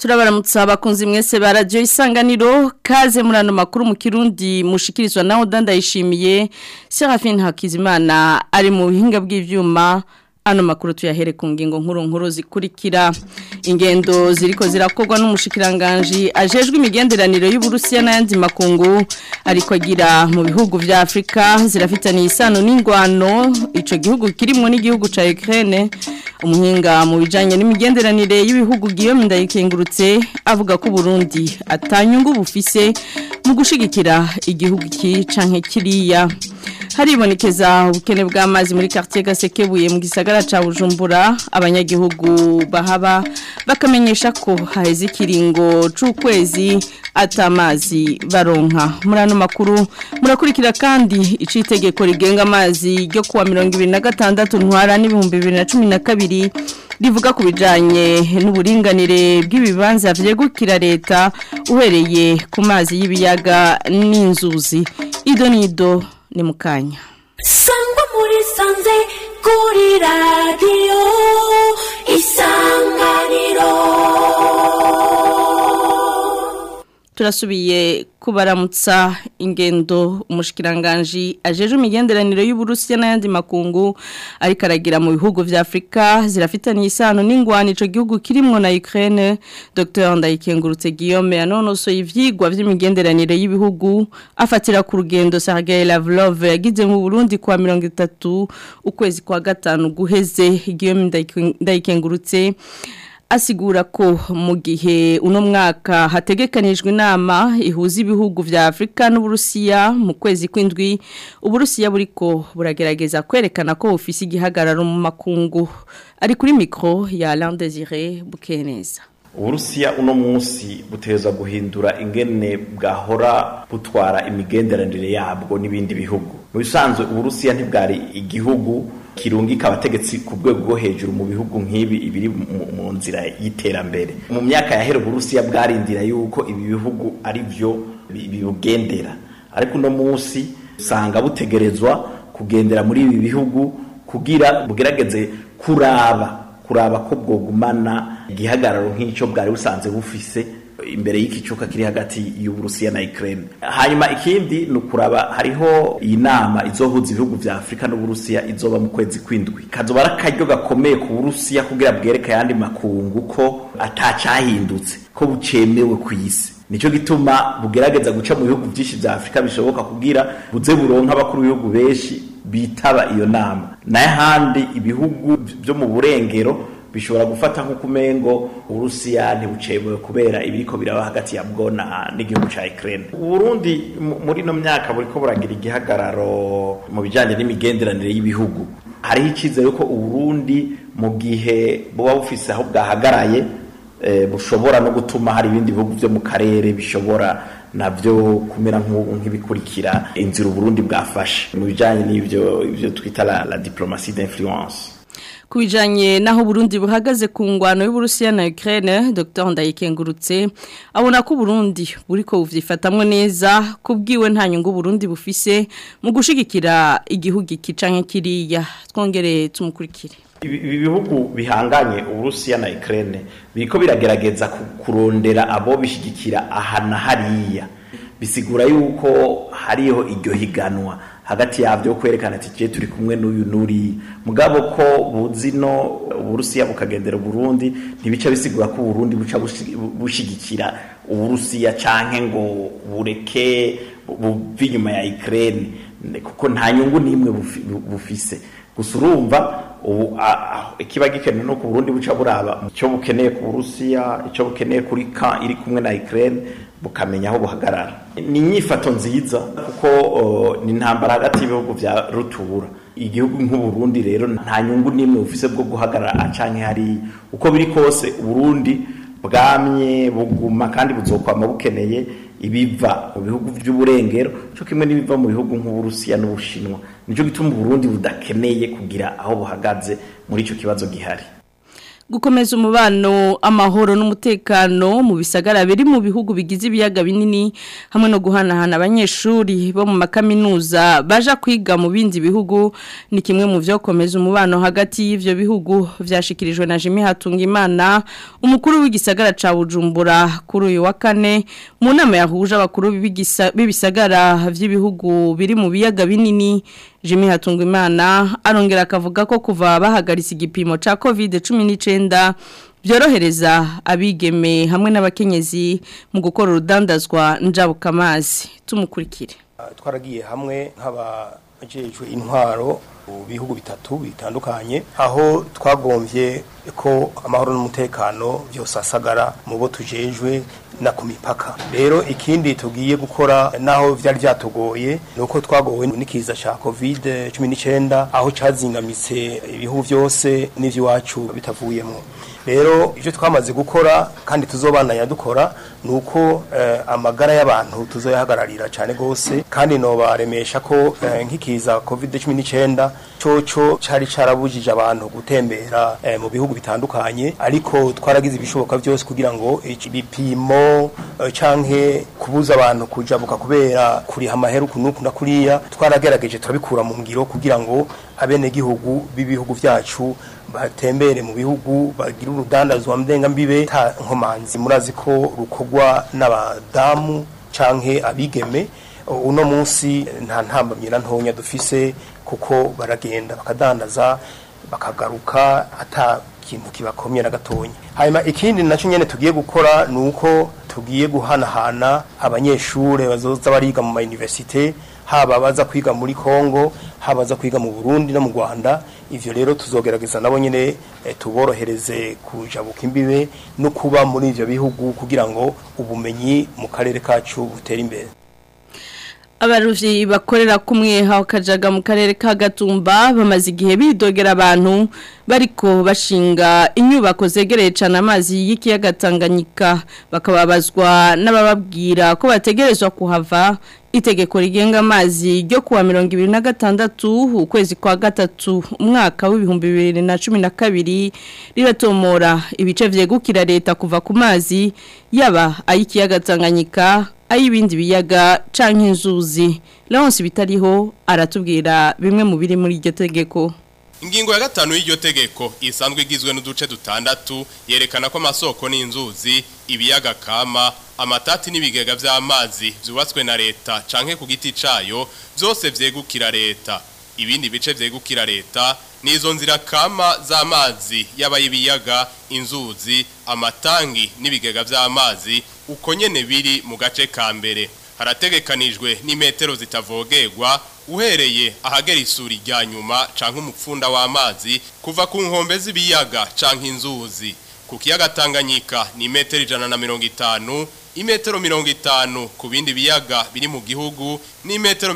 Turabaramutsa abakunzi mwese ba radio Isanganiro kaze murano makuru mu Kirundi mushikirizwa naho Ndayishimiye Serafine Hakizimana ari mu bihinga bw'ivyuma. Ano makuru tuyahere ku ngingo nkuru zikurikira. Ingendo ziriko zirakorwa n'umushikiranganje ajejwe imigenderaniro y'Uburusiya n'ayandi makungu ariko agira mu bihugu vya Afrika zirafitaniye isano n'ingwano ico gihugu kirimo n'igihugu ca Ukraine. Umuhinga mu bijanye n'imigenderanire y'ibihugu Guillaume Ndayikengurutse avuga ko Burundi atanyungu bufise mu gushigikira igihugu ki canke kiriya. Haribonekeza ubukene bw'amazi muri quartier Gasekebuye mu gisagara ca Bujumbura. Abanyagihugu bahaba bakamenyesha ko haheze ikiringo c'ukwezi atamazi baronka. Murano makuru murakurikira kandi icitegeko rigenga amazi ryo kuwa 2026 ntwara n'ibihumbi 2012 rivuga ku bijanye n'uburinganire bw'ibibanza vyegukira leta uhereye ku mazi y'ibiyaga n'inzuzi. Idonido ni mukanya. Sangwa muri sanze kuri radio Isanganiro. Turasubiye kubaramutsa. Ingendo umushikiranganje ajejwe imigenderaniro y'Uburusiya n'ayandi makungu ariko aragira mu bihugu vya Afrika zirafitaniye isano n'ingwano ico gihugu kirimo na Ukraine. Dr Ndayikengurutse Guillaume yanonosoye ivyigwa vy'imigenderanire y'ibihugu afatira ku rugendo Sergei Lavrov yagize mu Burundi kwa 30 ukwezi kwa gatanu guheze. Guillaume Ndayikengurutse asigura ko mu gihe uno mwaka hategekanijwe inama ihuza ibihugu vya Afrika n'Uburusiya mu kwezi kw'indwi, Uburusiya buriko buragerageza kwerekana ko bufise igihagararo mu makungu. Ari kuri micro ya Alain Désiré Bukeneza. Uburusiya uno munsi buteza guhindura ingene bwahora butwara imigenderanire yabwo n'ibindi bihugu. Mu bisanzwe Uburusiya ntibwari igihugu kirungika abategetsi ku rwego rwo hejuru mu bihugu nk'ibi ibiri mu nzira y'iterambere. Mu myaka yahera Uburusiya bwarindira yuko ibi bihugu ari byo bibugendera, ariko uno munsi usanga butegerezwa kugendera muri ibi bihugu kugira bugerageze kuraba ko bwogumana igihagararo nk'icyo bwari busanze bufise imbere y'ikicuka kiri hagati y'Uburusiya na Ukraine. Hanyuma ikindi nukuraba hariho inama izohuza ibihugu vya Afrika n'Uburusiya izoba mu kwezi kw'indwi. Kazoba arakaryo gakomeye ku Burusiya kugira bwereka yandi makungu ko atacahindutse, ko bucemewe kw'isi. Nico gituma bugerageza guca mu bihugu byinshi vya Afrika bishoboka kugira buze buronka abakuru b'ibihugu benshi bitaba iyo nama. Naye handi ibihugu byo mu burengero bishobora gufata nk'ukumengo Urusiya ntibucemewe kubera ibiriko biraba hagati ya bwo n'igihugu ca Ukraine. Burundi muri no myaka buriko buragira igihagararo mu bijanye n'imigenderanire y'ibihugu. Hariho icizere ko Burundi mu gihe buba bufise aho bwahagaraye bushobora no gutuma hari ibindi bihugu byo mu karere bishobora navyo kumera nk'ibikurikira inzira Burundi bwafashe mu bijanye n'ivyo twita la diplomatie d'influence. Kubijanye naho Burundi buhagaze ku ngwano y'Uburusiya na Ukraine, Dr Ndayikengurutse abona ko Burundi buriko buvyifatamwe neza kubwiwe nta nyungu Burundi bufise mu gushigikira igihugu kicanke kiriya. Twongere tumukurikire. Ibi bihugu bihanganye Uburusiya na Ukraine biriko biragerageza kurondera abo bishigikira ahana hariya. Bisigura yuko hariho iryo higanwa hagati yavyo kwerekana ati je turi kumwe n'uyu nuri mugabo ko buzino Uburusiya bukagendera Burundi ntibica bisigura ko Burundi buca bushigikira Uburusiya canke ngo bureke buvinyuma ya Ukraine kuko nta nyungu nimwe bufise. Gusa urumva ikiba gikenewe no ku Burundi buca buraba icyo bukeneye ku Burusiya, icyo bukeneye kuri iri kumwe na Ukraine bukamenya aho buhagarara. Ni inyifato nziza kuko ni intambara hagati y'ibihugu vya rutura. Igihugu nk'u Burundi rero nta nyungu nimwe bufise bwo guhagarara canke hari uko biri kose Burundi bwamye buguma kandi buzokwama bukeneye ibiva mu bihugu by'uburengero cyo kimwe n'ibiva mu bihugu nk'Uburusiya n'Ubushinwa. Nico gituma Burundi budakeneye kugira aho buhagaze muri ico kibazo gihari. gukomeza umubano amahoro n'umutekano mu bisagara biri mu bihugu bigize ibiyaga binini hamwe no guhanahana abanyeshuri bo mu makaminuza baja kwiga mu bindi bihugu ni kimwe mu byo komeza umubano hagati y'ivyo bihugu vyashikirijwe na Jimmy Hatungimana umukuru w'igisagara ca Bujumbura kuri uyu wa kane mu nama yahuje abakuru b'ibisagara vy'ibihugu biri mu biyaga binini. Jimmy Hatungimana arongera akavuga ko kuva bahagaritse igipimo ca COVID-19 byorohereza abigeme hamwe n'abakenyezi mu gukora urudandazwa njabukamazi. Tumukurikire. Twaragiye hamwe nk'abajejwe intwaro mu bihugu bitatu bitandukanye aho twagombye ko amahoro n'umutekano byose asagara mu bo tujejwe na ku mipaka. Rero ikindi tugiye gukora naho vyari byatugoye nuko twagowe n'ikiza ca COVID-19 aho cazingamitse ibihugu byose n'ivy'iwacu bitavuyemo. Rero ivyo twamaze gukora kandi tuzobandanya dukora nuko amagara y'abantu tuzoyahagararira cyane gose kandi no baremesha ko nk'ikiza COVID-19 coco cari carabujije abantu gutembera mu bihugu bitandukanye ariko twaragize ibishoboka byose kugira ngo ibipimo canke kubuza abantu kujabuka kubera kuri hamaheru kunuku na kuriya twaragerageje turabikura mu ngiro kugira ngo abene gihugu b'ibihugu vyacu batembere mu bihugu bagira urudandazwa mdenga mbibe ta nkomanzi murazi ko rukogwa n'abadamu canke abigeme uno munsi nta ntambamye ntonya dufise kuko baragenda bakadandaza bakagaruka ata kintu kibakomye na gatonya. Hanyuma ikindi naco nyene tugiye gukora nuko tugiye guhanahana abanyeshure bazoza bariga mu universite haba baza kwiga muri Kongo haba baza kwiga mu Burundi no mu Rwanda. Ivyo rero tuzogerageza nabo nyene tuborohereze kujabuka imbibe no kuba muri ivyo bihugu kugira ngo ubumenyi mu karere kacu butere imbere. Abaruvyi bakorera kumweha wakajaga mu karere ka Gatumba bamaze igihe bidogera abantu bariko bashinga inyubako zegereye cyane amazi y'ikiyaga Tanganyika bakababazwa n'abababwira ko bategerezwa kuhava. Itegeko rigenga amazi ryo kuwa 2026 ukwezi kwa gatatu umwaka w'ibihumbi 2012 riratomora ibice vyegukira leta kuva ku mazi yaba ay'ikiyaga Tanganyika ayibindi biyaga canke inzuzi. Laonse bitariho aratubwira bimwe mu biri muri iryo tegeko. Ingingo ya gatanu y'iryo tegeko isanzwe igizwe n'uduce dutandatu yerekana ko amasoko n'inzuzi ibiyaga kama amatati n'ibigega vy'amazi vyubatswe na leta canke ku giti cayo byose vyegukira leta. Ibindi bice vyegukira leta nizo nzira kama z'amazi y'abayibiyaga inzuzi amatangi n'ibigega vy'amazi uko nyene biri mu gace ka mbere. Harategekanijwe n'imetero zitavogerwa uhereye ahagera isuri rya nyuma canke umupfunda w'amazi kuva ku nkombe z'ibiyaga canke inzuzi. Ku kiyaga Tanganyika ni metero 150, imetero 50 ku bindi biyaga biri mu gihugu ni metero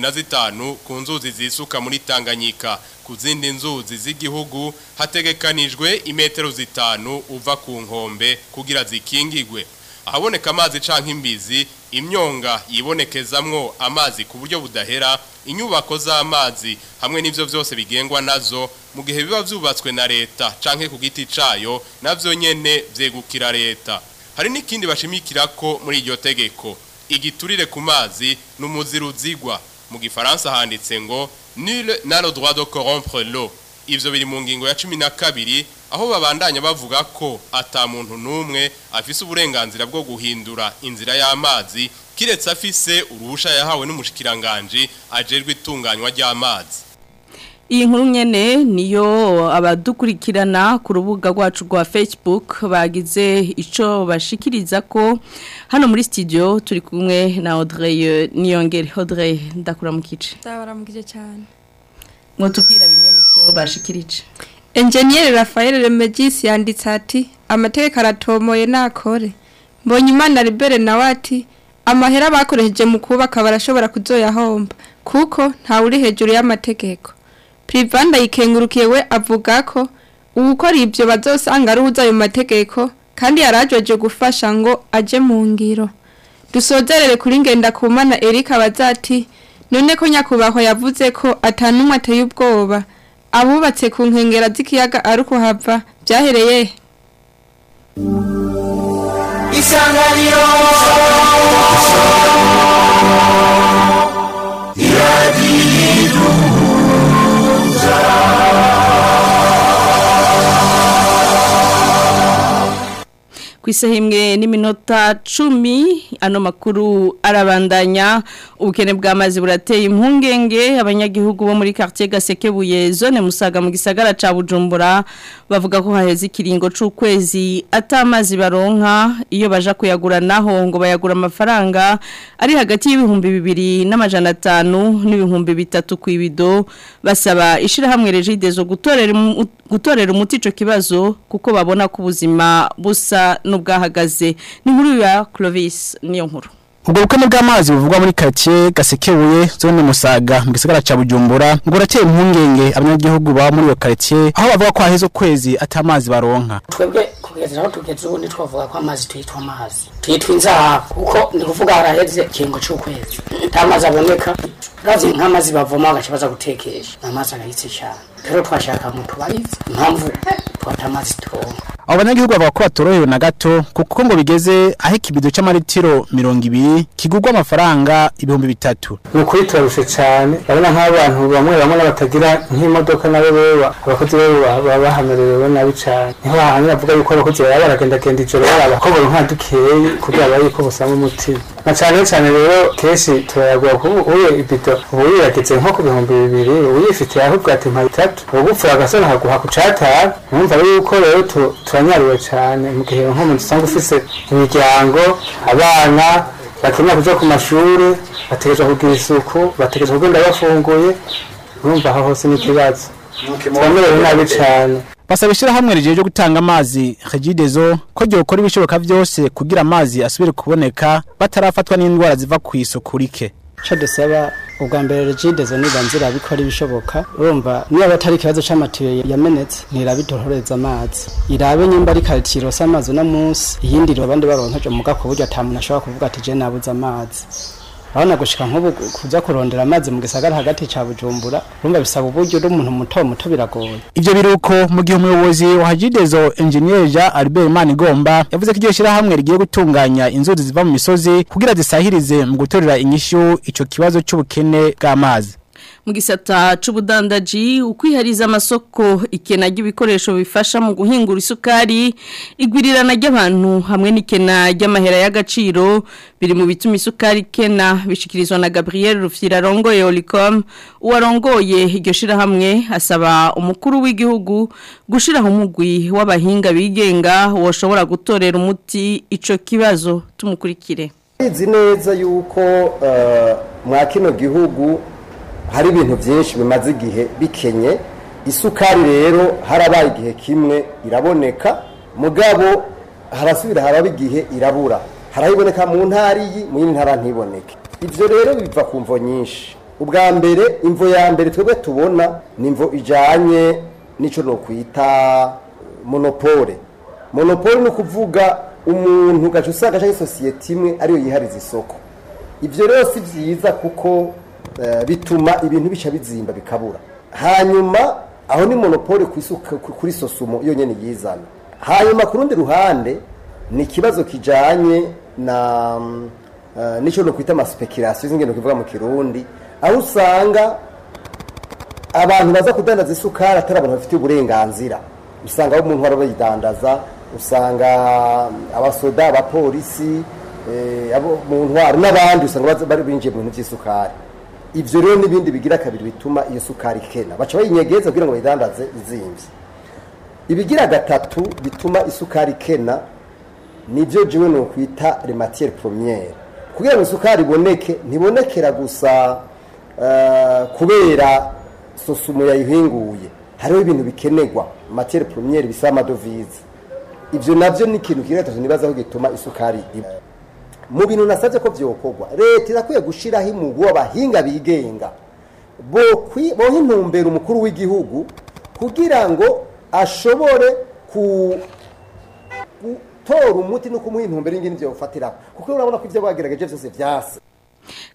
25 ku nzuzi zisuka muri Tanganyika. Ku zindi nzuzi z'igihugu hategekanijwe imetero 5 uva ku nkombe kugira zikingigwe. Ahaboneka amazi canke imbizi imyonga yibonekezamwo amazi ku buryo budahera inyubako z'amazi hamwe n'ivyo vyose bigengwa nazo mu gihe biba vyubatswe na leta canke ku giti cayo navyo nyene vyegukira leta. Hari n'ikindi bashimikira ko muri iryo tegeko igiturire ku mazi n'umuziruzigwa mu gifaransa handitse ngo nul n'a le droit de corrompre l'eau. Ivyo biri mu ngingo ya 12 aho babandanya bavuga ko ata muntu numwe afise uburenganzira bwo guhindura inzira y'amazi kiretse afise uruhusha yahawe n'umushikiranganje ajerwe itunganywa ry'amazi. Iyi nkuru nyene niyo abadukurikirana ku rubuga rwacu rwa Facebook bagize ico bashikiriza ko hano muri studio turi kumwe na Audrey Niyongere. Audrey ndakuramukice. Ndabaramukije cyane. Mwotubwira bimwe mu byo bashikirije. Engineer Raphael Remegis yanditse ati amategeko aratomoye nakore. Mbonye Imana Libere nawe ati amahera bakoresheje mu kubaka barashobora kuzoyahomba kuko nta uri hejuru y'amategeko. Privanda yikengurukiye we avuga ko ukora ibyo bazosanga ari uzayo mategeko kandi yarajoje gufasha ngo aje mu ngiro. Dusozerere kuri ngenda kumana Erika bazati none ko nyakubaho yavuze ko atanumwe ateye ubwoba abubatse ku nkengera z'ikiyaga ari kuhava byahereye Isanganiro Kwisahimwe n'iminota 10 ano makuru arabandanya ubukene bw'amazi burateye impungenge abanyagihugu bo muri quartier Gasekebuye zone Musaga mu gisagara ca Bujumbura bavuga ko haheze ikiringo c'ukwezi atamazi baronka iyo baja kuyagura naho ngo bayagura amafaranga ari hagati y'ibihumbi 2,500 n'ibihumbi 3 kwibido basaba ishirahamwe Regidezo gutorera umuti ico kibazo kuko babona ko ubuzima busa n'ubwahagaze ni nkuru ya Clovis niyo nkuru. Ubwo bukene bw'amazi buvugwa muri quartier Gasekebuye zone Musaga mu gisagara ca Bujumbura ngo urateye impungenge abanyagihugu ba muri iyo quartier aho bavuga ko haheze ukwezi atamazi baronka. Twebwe kugeza aho tugeze ubu ntitwavuga ko amazi tuyitwa amazi tuyitwa inzaha kuko ni kuvuga haraheze ikingo c'ukwezi atamazi aboneka razi nk'amazi bavoma bagacabaza gutekesha amazi arahitse cyane rero twashaka mu tubarize impamvu twatamazi turonka. Abo banyagihugu bavuga ko batorohewe na gato kuko ngo bigeze aho ikibido c'amaritiro 200 kigurwa amafaranga 3,000. Nukuri turarushe cyane barana nk'abantu bamwe n'abatagira nk'imodoka nabo beba abakozi baba bahamerewe nabi cyane niho hahandi bavuga yuko abakozi baba baragenda ijoro barabakobora nka dukeye kugira bayiko busama umutima na cyane rero keshi turayagura ko uye ibido ubu yageze nko ku 2,000 uyifitiye aho bwate mpa 3 ubupfura gasona haguha ku cata numva yuko rero turanyariwe cyane mu gihe nko mu gisanga ufise imiryango abana bakeneye kuja ku mashuri bategereje kugira isuku bategereje kugenda bafunguye numva aho hose n'ikibazo twamerewe nabi cyane. Basaba ishirahamwe rijeje gutanga amazi Regidezo ko gyokora ibishoboka byose kugira amazi asubire kuboneka batarafatwa n'indwara ziva ku isuku rike. Cyo dusaba ubwa mbere Regidezo nibanzira bikora ibishoboka urumva niba batari ikibazo c'amatiyo yamenetse ntirabitohoreza amazi irabe nyimba ari quartier amazi na munsi iyindi robande baronka mu gako buryo atamuntu ashobora kuvuga ati je nabuze amazi abana gushika nk'ubu kuza kurondera amazi mu gisagara hagati ca Bujumbura urumva bisaba uburyo n'umuntu muto biragoye. Ivyo biruko mu gihe umuyobozi wa Regidezo Engineer Jean Albert Manigomba yavuze ko iryo shirahamwe rigiye gutunganya inzuzi ziva mu misozi kugira zisahirize mu gutorera inyishu ico kibazo c'ubukene bw'amazi. Mu gisata c'ubudandaji ukwihariza amasoko ikena ry'ibikoresho bifasha mu guhingura isukari igwirirana ry'abantu hamwe n'ikena ry'amahera y'agaciro biri mu bituma isukari kena bishikirizwa na Gabriel Rufyira rongoye Olicom uwarongoye iryo shirahamwe asaba umukuru w'igihugu gushiraho umugwi w'abahinga bigenga woshobora gutorera umuti ico kibazo tumukurikire. Izi neza yuko mwa kino gihugu hari ibintu byinshi bimaze igihe bikenye isukari rero harabaye igihe kimwe iraboneka mugabo harasubira haraba igihe irabura harayiboneka mu ntari mu yindi ntara ntiboneke ivyo rero biva ku mvo nyinshi ubwa mbere imvo ya mbere twebwe tubona ni imvo ijanye nico no kwita monopole ni kuvuga umuntu gace usanga cyangwa societe imwe ariyo yihariza isoko ivyo rero si vyiza kuko bituma ibintu bica bizimba bikabura hanyuma aho ni monopole kuri sosumo iyo nyene yizana hanyuma ku rundi ruhande ni kibazo kijanye na nico no kwita speculation zingendo kivuga mu Kirundi aho usanga abantu baza kudandaza isukari atari abantu bafite uburenganzira usanga abo umuntu barayidandaza usanga abasoda abapolisi abo mu ntwari n'abandi usanga bari binjiye mu bintu by'isukari ivyo rero nibindi bigira kabiri bituma iyo sukari kena baca bayinyegeza kugira ngo bayidandaze izimvye ibigira gatatu bituma isukari kena nivyo jiwe no kwita les matières premières kugira ngo isukari iboneke ntibonekera gusa kubera sosumo yayihinguye hariho ibintu bikenerwa matières premières bisaba amadovize ivyo navyo ni ikintu kigira gatatu nibaza ko gituma isukari mu bintu nasabye ko byokorwa leta irakwiye gushiraho imugwi w'abahinga bigenga bo intumbero umukuru w'igihugu kugira ngo ashobore gutora umuti no kumuha intumbero y'ingene byo gufatira kuko urabona ko ivyo bagerageje byose vyase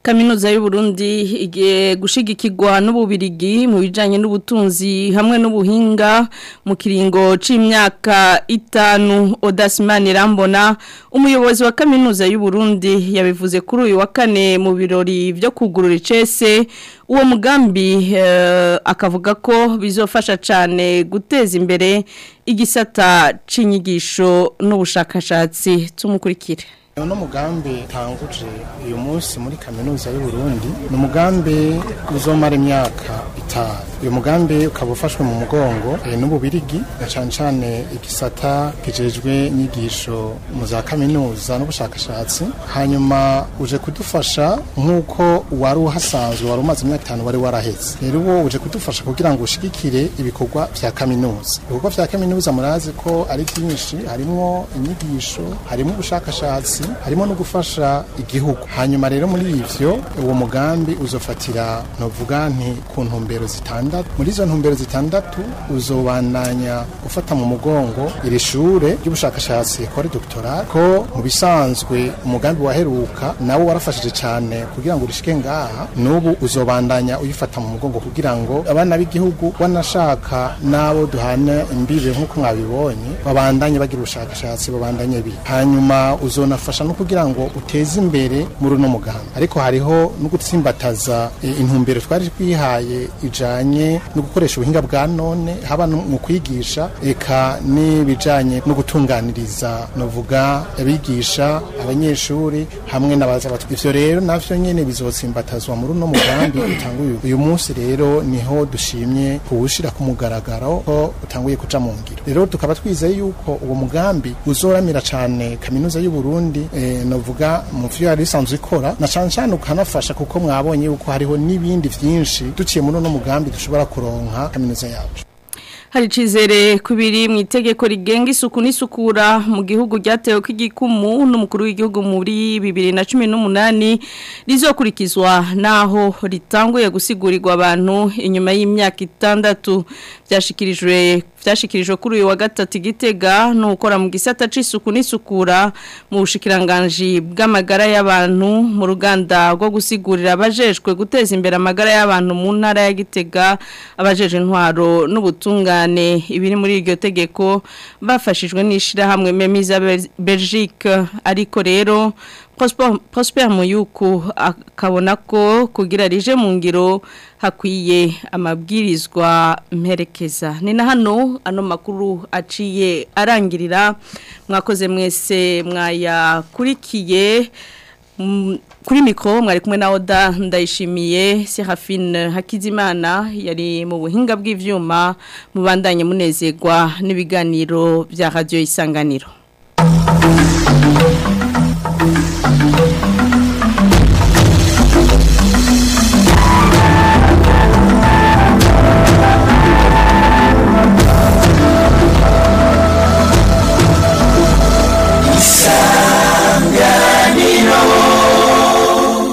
Kaminuza y'u Burundi igiye gushigikirwa n'ububirigi mu bijanye n'ubutunzi hamwe n'ubuhinga mu kiringo c'imyaka 5. Odasimani Rambona umuyobozi wa Kaminuza y'u Burundi yabivuze kuri uyu wa kane mu birori byo kugurura icese. Uwo mugambi akavuga ko bizofasha cyane guteza imbere igisata c'inyigisho n'ubushakashatsi tumukurikire. Uno mugambi tanguje uyu munsi muri Kaminuza y'u Burundi ni umugambi uzomara imyaka 5. Uyu mugambi ukaba ufashwe mu mugongo n'ububirigi na cyane igisata kijejwe nyigisho mu za kaminuza n'ubushakashatsi, hanyuma uje kudufasha nkuko wari uhasanzwe wari umaze imyaka 5 wari waraheze. Rero wo uje kudufasha kugira ngo ushigikire ibikorwa vya kaminuza. Ibikorwa vya kaminuza murazi ko ari byinshi, harimo inyigisho, harimo ubushakashatsi, harimo no gufasha igihugu. Hanyuma rero muri ivyo uwo mugambi uzofatira novuga nti ku ntumbero zitandatu. Muri izo ntumbero zitandatu uzobandanya ufata mu mugongo iri shure ry'ubushakashatsi Ecole Doctorale ko mu bisanzwe umugambi waheruka nawo warafashije cyane kugira ngo urishike ngaha. Nubu uzobandanya uyifata mu mugongo kugira ngo abana b'igihugu wanashaka nabo duhana imbibe nkuko mwabibonye babandanye bagira ubushakashatsi babandanye bi. Hanyuma uzonafasha no kugira ngo uteze imbere muri no mugambi. Ariko hariho no gutsimbataza intumbero twari twihaye ijanye no gukoresha ubuhinga bwa none haba mu kwigisha eka n'ibijanye no gutunganiriza novuga abigisha abanyeshuri hamwe n'abaza batwi. Ivyo rero navyo nyene bizotsimbatazwa muri no mugambi utanguye uyu munsi. Rero niho dushimye kuwushira ku mugaragaro ko utanguye kuja mu ngiro. Rero tukaba twizeye yuko uwo mugambi uzoramira cyane Kaminuza y'u Burundi novuga mu vyo yari isanzwe ikora na cyane ukanafasha kuko mwabonye yuko hariho n'ibindi vyinshi duciye muri no mugambi dushobora kuronka kaminuza yacu. Hari cizere kubiri mu itegeko rigenga isuku n'isukura mu gihugu ryatewe k'igikumu n'umukuru w'igihugu muri 2018 rizokurikizwa naho ritanguye gusigurirwa abantu inyuma y'imyaka 6. Vyashikirijwe kuri uyu wa gatatu Gitega n'ukora mu gisata c'isuku n'isukura mu bushikiranganje bw'amagara y'abantu mu ruganda rwo gusigurira abajejwe guteza imbere amagara y'abantu mu ntara ya Gitega, abajeje intwaro n'ubutungane. Ibiri muri iryo tegeko bafashijwe n'ishira hamwe Memiza Belgique. Ariko rero Prosper Muyuku akabona ko kugira rije mu ngiro hakwiye amabwirizwa mperekeza. Ni na hano ano makuru aciye arangirira. Mwakoze mwese mwayakurikiye. Kuri mikro mwari kumwe na Oda Ndayishimiye. Serafine Hakizimana yari mu buhinga bw'ivyuma. Mubandanye munezerwa n'ibiganiro bya Radio Isanganiro.